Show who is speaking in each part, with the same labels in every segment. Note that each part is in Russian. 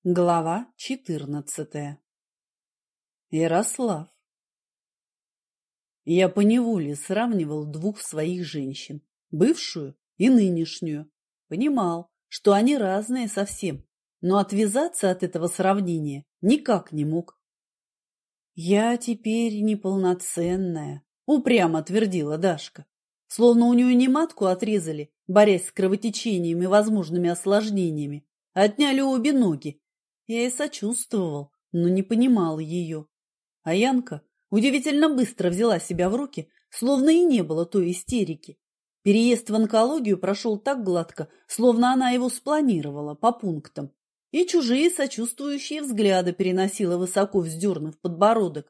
Speaker 1: Глава 14. Ярослав. Я поневоле сравнивал двух своих женщин, бывшую и нынешнюю. Понимал, что они разные совсем, но отвязаться от этого сравнения никак не мог. «Я теперь неполноценная», — упрямо твердила Дашка. Словно у нее не матку отрезали, борясь с кровотечением и возможными осложнениями, а отняли обе ноги. Я и сочувствовал, но не понимал ее. А Янка удивительно быстро взяла себя в руки, словно и не было той истерики. Переезд в онкологию прошел так гладко, словно она его спланировала по пунктам, и чужие сочувствующие взгляды переносила, высоко вздернув подбородок.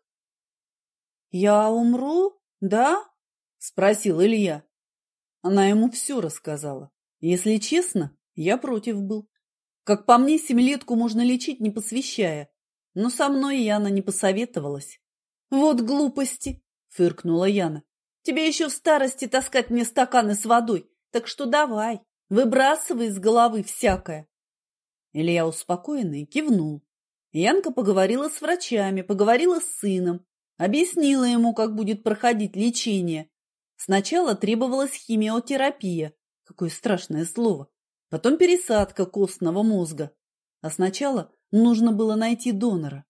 Speaker 1: «Я умру, да?» – спросил Илья. Она ему все рассказала. Если честно, я против был. Как по мне, семилетку можно лечить, не посвящая. Но со мной Яна не посоветовалась. «Вот глупости!» – фыркнула Яна. «Тебе еще в старости таскать мне стаканы с водой, так что давай, выбрасывай из головы всякое». Илья успокоенный кивнул. Янка поговорила с врачами, поговорила с сыном, объяснила ему, как будет проходить лечение. Сначала требовалась химиотерапия. Какое страшное слово. Потом пересадка костного мозга. А сначала нужно было найти донора.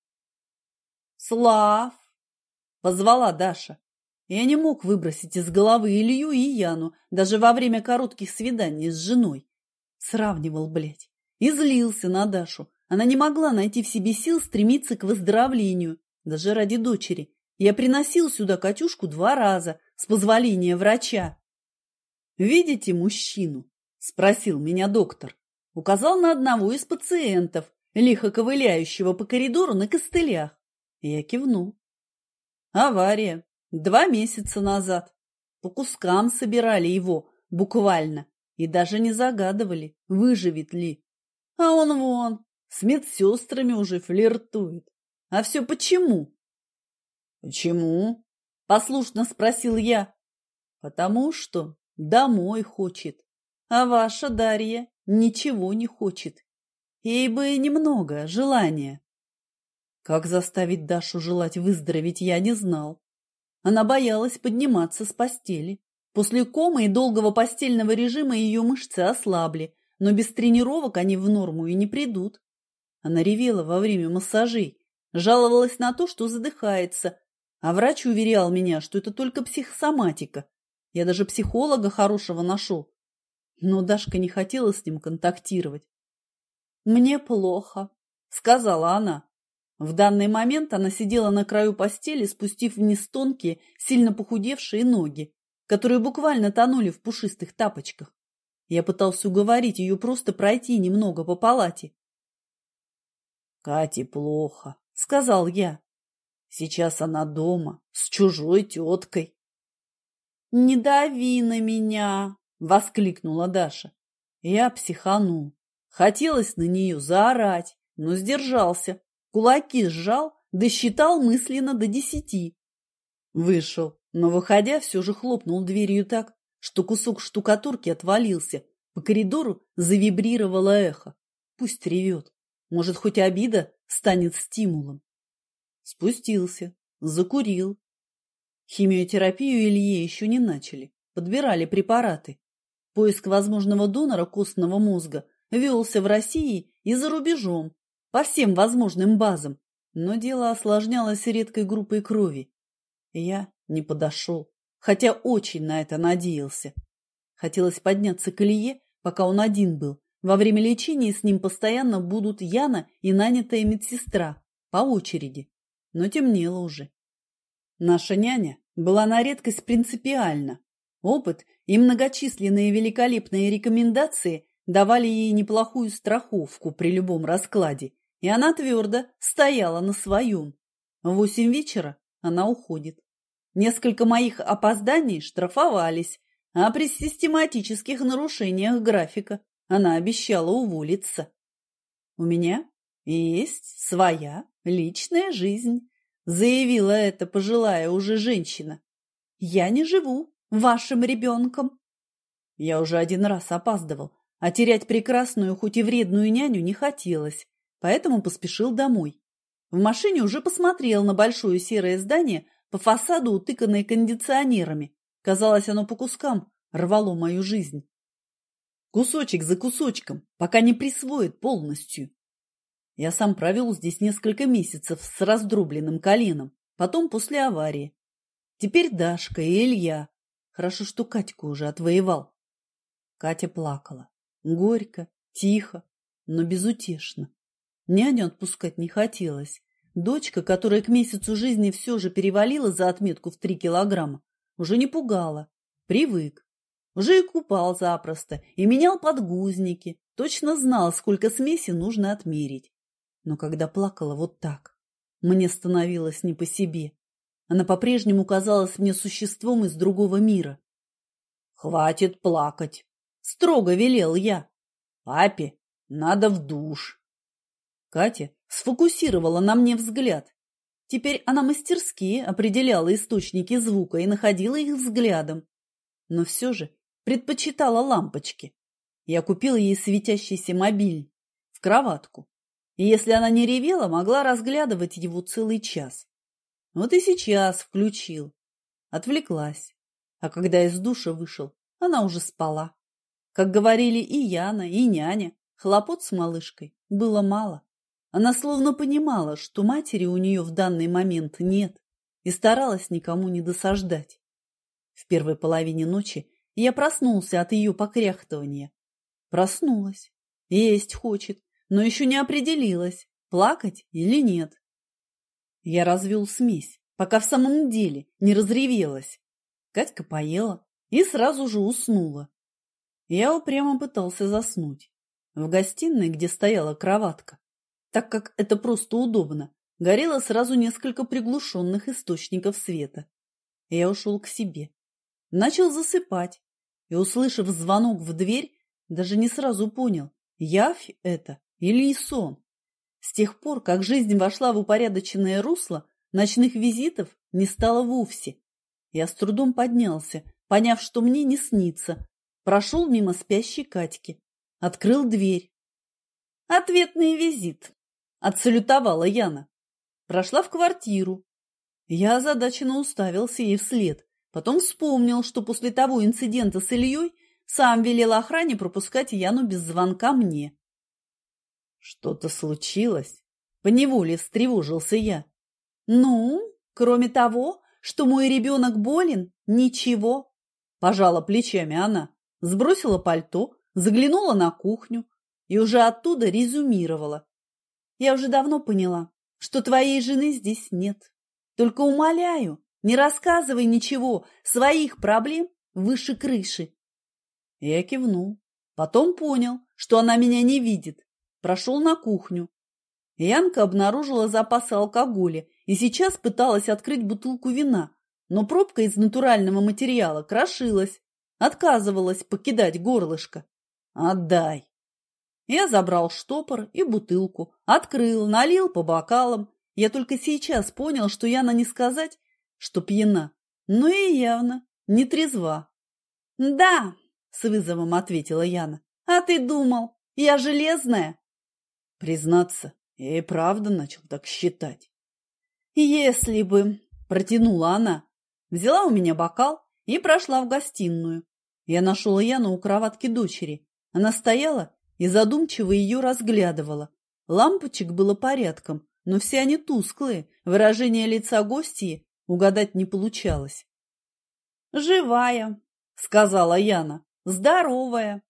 Speaker 1: «Слав!» – позвала Даша. Я не мог выбросить из головы Илью и Яну даже во время коротких свиданий с женой. Сравнивал, блядь, и злился на Дашу. Она не могла найти в себе сил стремиться к выздоровлению, даже ради дочери. Я приносил сюда Катюшку 2 раза, с позволения врача. «Видите мужчину?» – спросил меня доктор. Указал на одного из пациентов, лихо ковыляющего по коридору на костылях. Я кивнул. Авария. 2 месяца назад. По кускам собирали его, буквально, и даже не загадывали, выживет ли. А он вон, с медсестрами уже флиртует. А все почему? «Почему?» – послушно спросил я. «Потому что домой хочет, а ваша Дарья ничего не хочет. Ей бы немного желания». Как заставить Дашу желать выздороветь, я не знал. Она боялась подниматься с постели. После комы и долгого постельного режима ее мышцы ослабли, но без тренировок они в норму и не придут. Она ревела во время массажей, жаловалась на то, что задыхается, а врач уверял меня, что это только психосоматика. Я даже психолога хорошего нашел. Но Дашка не хотела с ним контактировать. «Мне плохо», — сказала она. В данный момент она сидела на краю постели, спустив вниз тонкие, сильно похудевшие ноги, которые буквально тонули в пушистых тапочках. Я пытался уговорить ее просто пройти немного по палате. «Кате плохо», — сказал я. «Сейчас она дома, с чужой теткой». «Не дави на меня!» – воскликнула Даша. Я психанул. Хотелось на нее заорать, но сдержался. Кулаки сжал, досчитал мысленно до 10. Вышел, но, выходя, все же хлопнул дверью так, что кусок штукатурки отвалился. По коридору завибрировало эхо. Пусть ревет. Может, хоть обида станет стимулом. Спустился, закурил. Химиотерапию Илье еще не начали. Подбирали препараты. Поиск возможного донора костного мозга велся в России и за рубежом, по всем возможным базам. Но дело осложнялось редкой группой крови. Я не подошел, хотя очень на это надеялся. Хотелось подняться к Илье, пока он один был. Во время лечения с ним постоянно будут Яна и нанятая медсестра, по очереди. Но темнело уже. Наша няня была на редкость принципиальна. Опыт и многочисленные великолепные рекомендации давали ей неплохую страховку при любом раскладе, и она твердо стояла на своем. В 8 вечера она уходит. Несколько моих опозданий штрафовались, а при систематических нарушениях графика она обещала уволиться. У меня есть своя личная жизнь, заявила эта пожилая уже женщина. Я не живу вашим ребенком. Я уже 1 раз опаздывал, а терять прекрасную, хоть и вредную няню не хотелось, поэтому поспешил домой. В машине уже посмотрел на большое серое здание, по фасаду утыканное кондиционерами. Казалось, оно по кускам рвало мою жизнь. Кусочек за кусочком, пока не присвоит полностью. Я сам провел здесь несколько месяцев с раздробленным коленом, потом после аварии. Теперь Дашка и Илья. Хорошо, что Катьку уже отвоевал. Катя плакала. Горько, тихо, но безутешно. Няню отпускать не хотелось. Дочка, которая к месяцу жизни все же перевалила за отметку в 3 килограмма, уже не пугала. Привык. Уже и купал запросто, и менял подгузники. Точно знал, сколько смеси нужно отмерить. Но когда плакала вот так, мне становилось не по себе. Она по-прежнему казалась мне существом из другого мира. «Хватит плакать!» – строго велел я. «Папе надо в душ». Катя сфокусировала на мне взгляд. Теперь она мастерски определяла источники звука и находила их взглядом. Но все же предпочитала лампочки. Я купила ей светящийся мобильный в кроватку. И если она не ревела, могла разглядывать его целый час. Вот и сейчас включил. Отвлеклась. А когда из душа вышел, она уже спала. Как говорили и Яна, и няня, хлопот с малышкой было мало. Она словно понимала, что матери у нее в данный момент нет, и старалась никому не досаждать. В первой половине ночи я проснулся от ее покряхтывания. Проснулась. Есть хочет, но еще не определилась, плакать или нет. Я развел смесь, пока в самом деле не разревелась. Катька поела и сразу же уснула. Я упрямо пытался заснуть. В гостиной, где стояла кроватка, так как это просто удобно, горело сразу несколько приглушенных источников света. Я ушел к себе. Начал засыпать и, услышав звонок в дверь, даже не сразу понял, явь это или сон. С тех пор, как жизнь вошла в упорядоченное русло, ночных визитов не стало вовсе. Я с трудом поднялся, поняв, что мне не снится. Прошел мимо спящей Катьки. Открыл дверь. «Ответный визит», — отсалютовала Яна. Прошла в квартиру. Я озадаченно уставился ей вслед. Потом вспомнил, что после того инцидента с Ильей сам велел охране пропускать Яну без звонка мне. «Что-то случилось?» – поневоле встревожился я. «Ну, кроме того, что мой ребенок болен, ничего», – пожала плечами она, сбросила пальто, заглянула на кухню и уже оттуда резюмировала. «Я уже давно поняла, что твоей жены здесь нет. Только умоляю, не рассказывай ничего, своих проблем выше крыши». Я кивнул, потом понял, что она меня не видит. Прошел на кухню. Янка обнаружила запасы алкоголя и сейчас пыталась открыть бутылку вина, но пробка из натурального материала крошилась, отказывалась покидать горлышко. «Отдай!» Я забрал штопор и бутылку, открыл, налил по бокалам. Я только сейчас понял, что Яна не сказать, что пьяна, но и явно не трезва. «Да!» – с вызовом ответила Яна. «А ты думал, я железная?» Признаться, я и правда начал так считать. «Если бы...» – протянула она. Взяла у меня бокал и прошла в гостиную. Я нашел Яну у кроватки дочери. Она стояла и задумчиво ее разглядывала. Лампочек было порядком, но все они тусклые. Выражение лица гостьи угадать не получалось. «Живая», – сказала Яна. «Здоровая».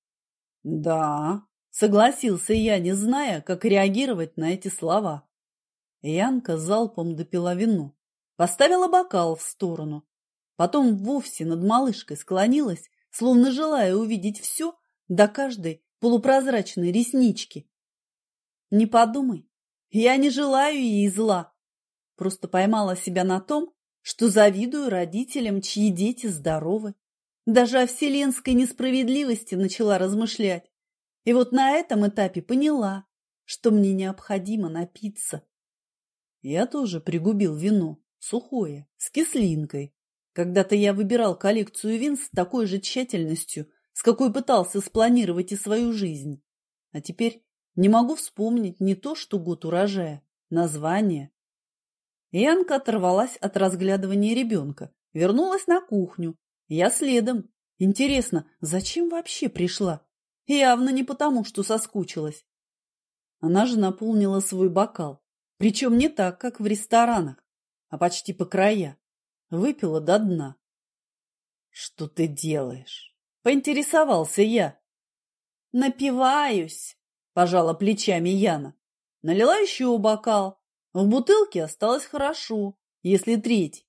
Speaker 1: «Да», – согласился я, не зная, как реагировать на эти слова. Янка залпом допила вино, поставила бокал в сторону. Потом вовсе над малышкой склонилась, словно желая увидеть все до каждой полупрозрачной реснички. «Не подумай, я не желаю ей зла. Просто поймала себя на том, что завидую родителям, чьи дети здоровы. Даже о вселенской несправедливости начала размышлять. И вот на этом этапе поняла, что мне необходимо напиться». Я тоже пригубил вино, сухое, с кислинкой. Когда-то я выбирал коллекцию вин с такой же тщательностью, с какой пытался спланировать и свою жизнь. А теперь Не могу вспомнить не то, что год урожая, название. Янка оторвалась от разглядывания ребенка, вернулась на кухню. Я следом. Интересно, зачем вообще пришла? Явно не потому, что соскучилась. Она же наполнила свой бокал. Причем не так, как в ресторанах, а почти по края. Выпила до дна. «Что ты делаешь?» – поинтересовался я. «Напиваюсь», – пожала плечами Яна. Налила еще бокал. В бутылке осталось хорошо, если треть.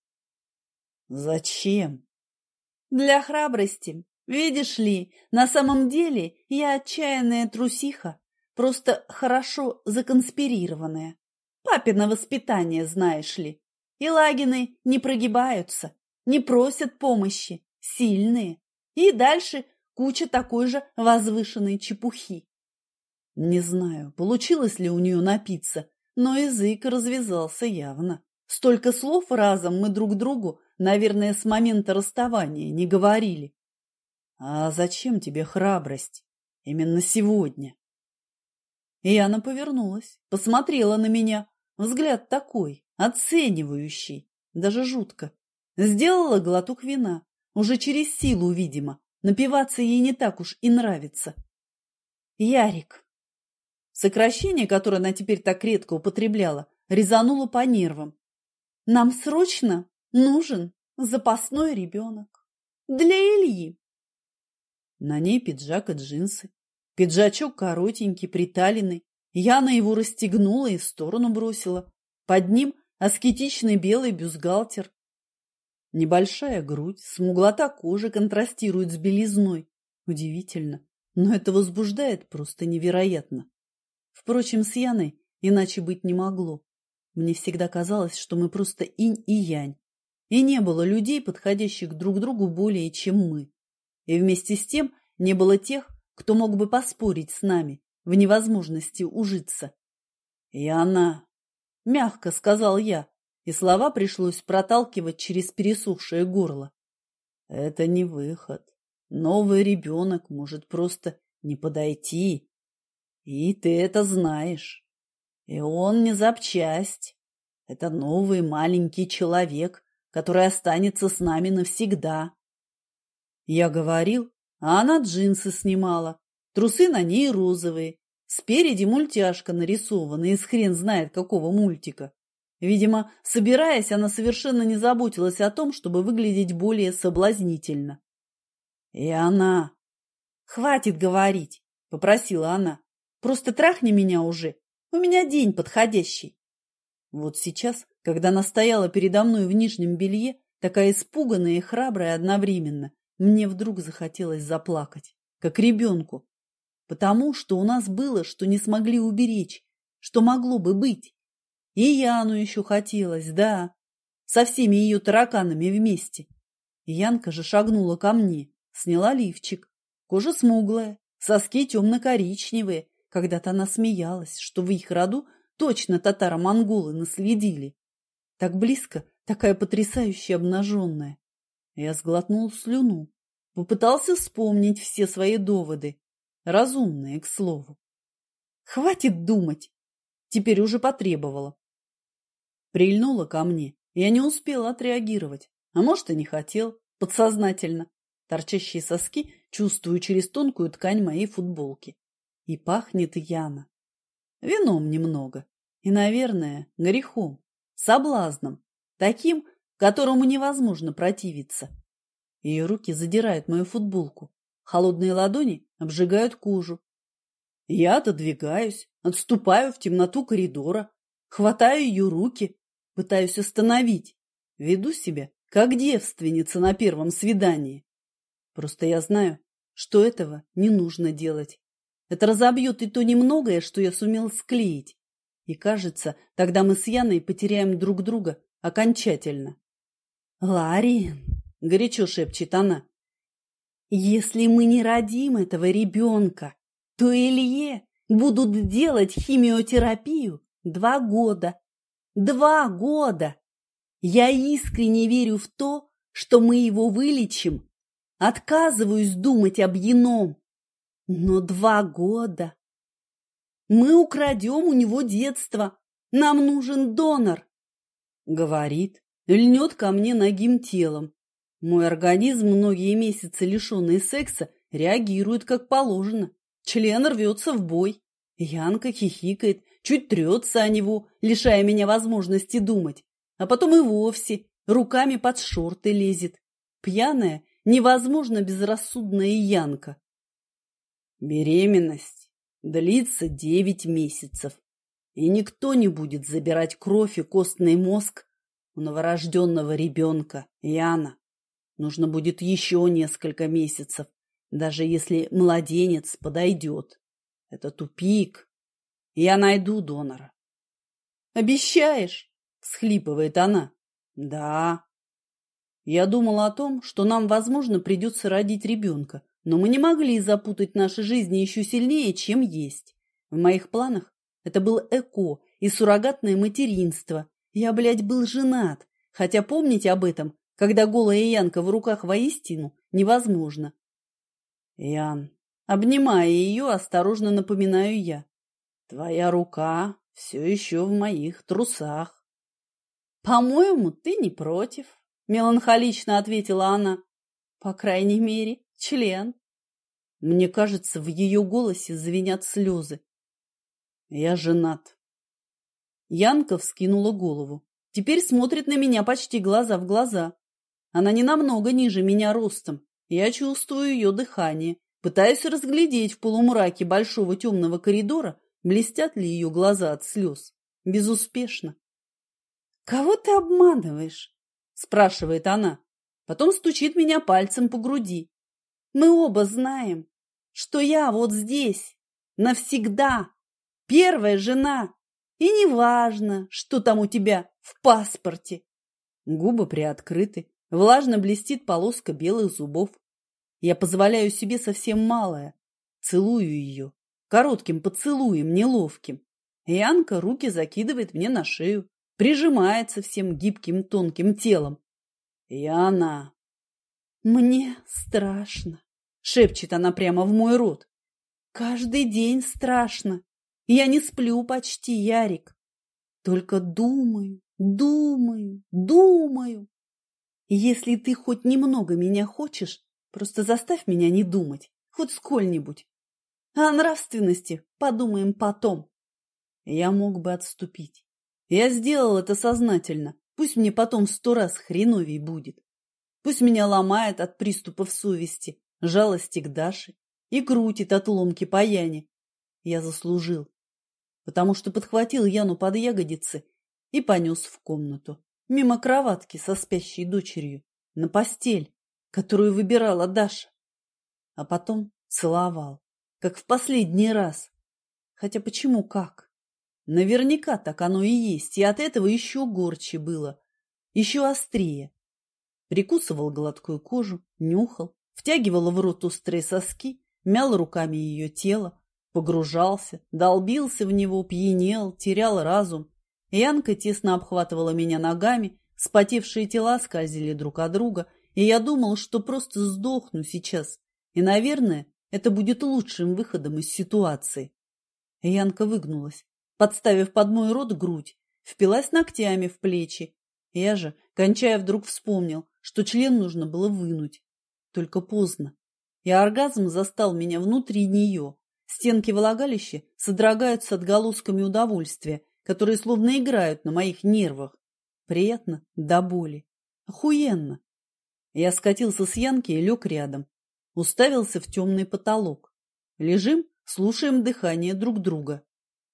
Speaker 1: «Зачем?» «Для храбрости. Видишь ли, на самом деле я отчаянная трусиха, просто хорошо законспирированная. Папино воспитание, знаешь ли. И Лагины не прогибаются, не просят помощи, сильные. И дальше куча такой же возвышенной чепухи». Не знаю, получилось ли у нее напиться, но язык развязался явно. Столько слов разом мы друг другу, наверное, с момента расставания не говорили. «А зачем тебе храбрость? Именно сегодня?» И она повернулась, посмотрела на меня. Взгляд такой, оценивающий, даже жутко. Сделала глоток вина, уже через силу, видимо. Напиваться ей не так уж и нравится. «Ярик». Сокращение, которое она теперь так редко употребляла, резануло по нервам. «Нам срочно нужен запасной ребенок. Для Ильи». На ней пиджак и джинсы. Пиджачок коротенький, приталенный. Яна его расстегнула и в сторону бросила. Под ним аскетичный белый бюстгальтер. Небольшая грудь, смуглота кожи контрастирует с белизной. Удивительно, но это возбуждает просто невероятно. Впрочем, с Яной иначе быть не могло. Мне всегда казалось, что мы просто инь и янь. И не было людей, подходящих друг другу более, чем мы. И вместе с тем не было тех, кто мог бы поспорить с нами в невозможности ужиться. «И она», — мягко сказал я, и слова пришлось проталкивать через пересохшее горло. «Это не выход. Новый ребенок может просто не подойти. И ты это знаешь. И он не запчасть. Это новый маленький человек, который останется с нами навсегда». Я говорил, а она джинсы снимала. Трусы на ней розовые. Спереди мультяшка нарисована из хрен знает какого мультика. Видимо, собираясь, она совершенно не заботилась о том, чтобы выглядеть более соблазнительно. И она... «Хватит говорить», — попросила она. «Просто трахни меня уже. У меня день подходящий». Вот сейчас, когда она стояла передо мной в нижнем белье, такая испуганная и храбрая одновременно, мне вдруг захотелось заплакать, как ребенку. Потому что у нас было, что не смогли уберечь, что могло бы быть. И Яну еще хотелось, да, со всеми ее тараканами вместе. Янка же шагнула ко мне, сняла лифчик. Кожа смуглая, соски темно-коричневые. Когда-то она смеялась, что в их роду точно татаро-монголы наследили. Так близко, такая потрясающе обнаженная. Я сглотнул слюну, попытался вспомнить все свои доводы. Разумные, к слову. Хватит думать. Теперь уже потребовала. Прильнула ко мне. Я не успела отреагировать. А может, и не хотел. Подсознательно. Торчащие соски чувствую через тонкую ткань моей футболки. И пахнет Яна. Вином немного. И, наверное, грехом. Соблазном. Таким, которому невозможно противиться. Ее руки задирают мою футболку. Холодные ладони обжигают кожу. Я отодвигаюсь, отступаю в темноту коридора, хватаю ее руки, пытаюсь остановить. Веду себя, как девственница на первом свидании. Просто я знаю, что этого не нужно делать. Это разобьет и то немногое, что я сумел склеить. И кажется, тогда мы с Яной потеряем друг друга окончательно. «Ларин», — горячо шепчет она, — «если мы не родим этого ребенка, то Илье будут делать химиотерапию 2 года. 2 года! Я искренне верю в то, что мы его вылечим. Отказываюсь думать об ином. Но 2 года! Мы украдем у него детство. Нам нужен донор. Говорит, льнет ко мне нагим телом. Мой организм, многие месяцы лишенный секса, реагирует как положено. Член рвется в бой. Янка хихикает, чуть трется о него, лишая меня возможности думать. А потом и вовсе руками под шорты лезет. Пьяная, невозможно безрассудная Янка. Беременность длится 9 месяцев. И никто не будет забирать кровь и костный мозг у новорожденного ребенка, Яна. Нужно будет еще несколько месяцев, даже если младенец подойдет. Это тупик. Я найду донора. «Обещаешь?» – всхлипывает она. «Да». Я думала о том, что нам, возможно, придется родить ребенка, но мы не могли запутать наши жизни еще сильнее, чем есть. В моих планах это был ЭКО и суррогатное материнство. Я, был женат, хотя помнить об этом, когда голая Янка в руках, воистину невозможно. Ян, обнимая ее, осторожно напоминаю я. Твоя рука все еще в моих трусах. По-моему, ты не против, меланхолично ответила она. По крайней мере, член. Мне кажется, в ее голосе звенят слезы. Я женат. Янка вскинула голову. Теперь смотрит на меня почти глаза в глаза. Она не намного ниже меня ростом. Я чувствую ее дыхание. Пытаюсь разглядеть в полумраке большого темного коридора, блестят ли ее глаза от слез. Безуспешно. «Кого ты обманываешь?» – спрашивает она. Потом стучит меня пальцем по груди. «Мы оба знаем, что я вот здесь, навсегда, первая жена, и неважно, что там у тебя в паспорте». Губы приоткрыты, влажно блестит полоска белых зубов. Я позволяю себе совсем малое. Целую ее. Коротким поцелуем, неловким. Янка руки закидывает мне на шею, прижимается всем гибким тонким телом. Яна. Мне страшно, шепчет она прямо в мой рот. Каждый день страшно. Я не сплю почти, Ярик. Только думаю. Если ты хоть немного меня хочешь, просто заставь меня не думать, хоть сколь-нибудь. О нравственности подумаем потом. Я мог бы отступить. Я сделал это сознательно. Пусть мне потом в 100 раз хреновей будет. Пусть меня ломает от приступов совести, жалости к Даше и крутит от ломки по Яне. Я заслужил, потому что подхватил Яну под ягодицы и понес в комнату, мимо кроватки со спящей дочерью, на постель, которую выбирала Даша. А потом целовал, как в последний раз. Хотя почему как? Наверняка так оно и есть, и от этого еще горче было, еще острее. Прикусывал гладкую кожу, нюхал, втягивал в рот острые соски, мял руками ее тело, погружался, долбился в него, пьянел, терял разум. Янка тесно обхватывала меня ногами, вспотевшие тела скользили друг от друга, и я думал, что просто сдохну сейчас. И, наверное, это будет лучшим выходом из ситуации. Янка выгнулась, подставив под мой рот грудь, впилась ногтями в плечи. Я же, кончая, вдруг вспомнил, что член нужно было вынуть. Только поздно. И оргазм застал меня внутри нее. Стенки влагалища содрогаются отголосками удовольствия, которые словно играют на моих нервах. Приятно до боли. Охуенно. Я скатился с Янки и лег рядом. Уставился в темный потолок. Лежим, слушаем дыхание друг друга.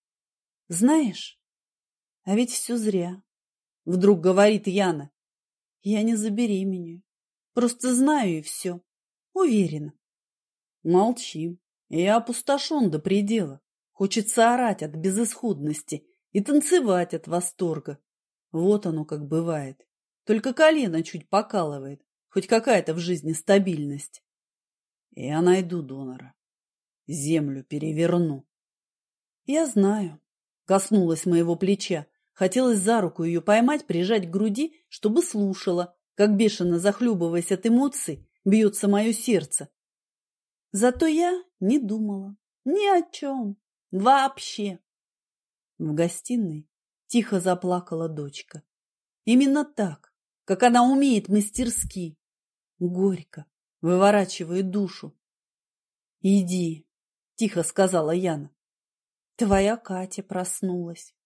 Speaker 1: Знаешь, а ведь все зря. Вдруг говорит Яна. Я не забеременею. Просто знаю и все. Уверена. Молчим. Я опустошен до предела. Хочется орать от безысходности и танцевать от восторга. Вот оно как бывает. Только колено чуть покалывает. Хоть какая-то в жизни стабильность. Я найду донора. Землю переверну. Я знаю. Коснулась моего плеча. Хотелось за руку ее поймать, прижать к груди, чтобы слушала, как бешено захлебываясь от эмоций, бьется мое сердце. Зато я не думала ни о чем. Вообще. В гостиной тихо заплакала дочка. Именно так, как она умеет мастерски. Горько, выворачивая душу. «Иди», – тихо сказала Яна. «Твоя Катя проснулась».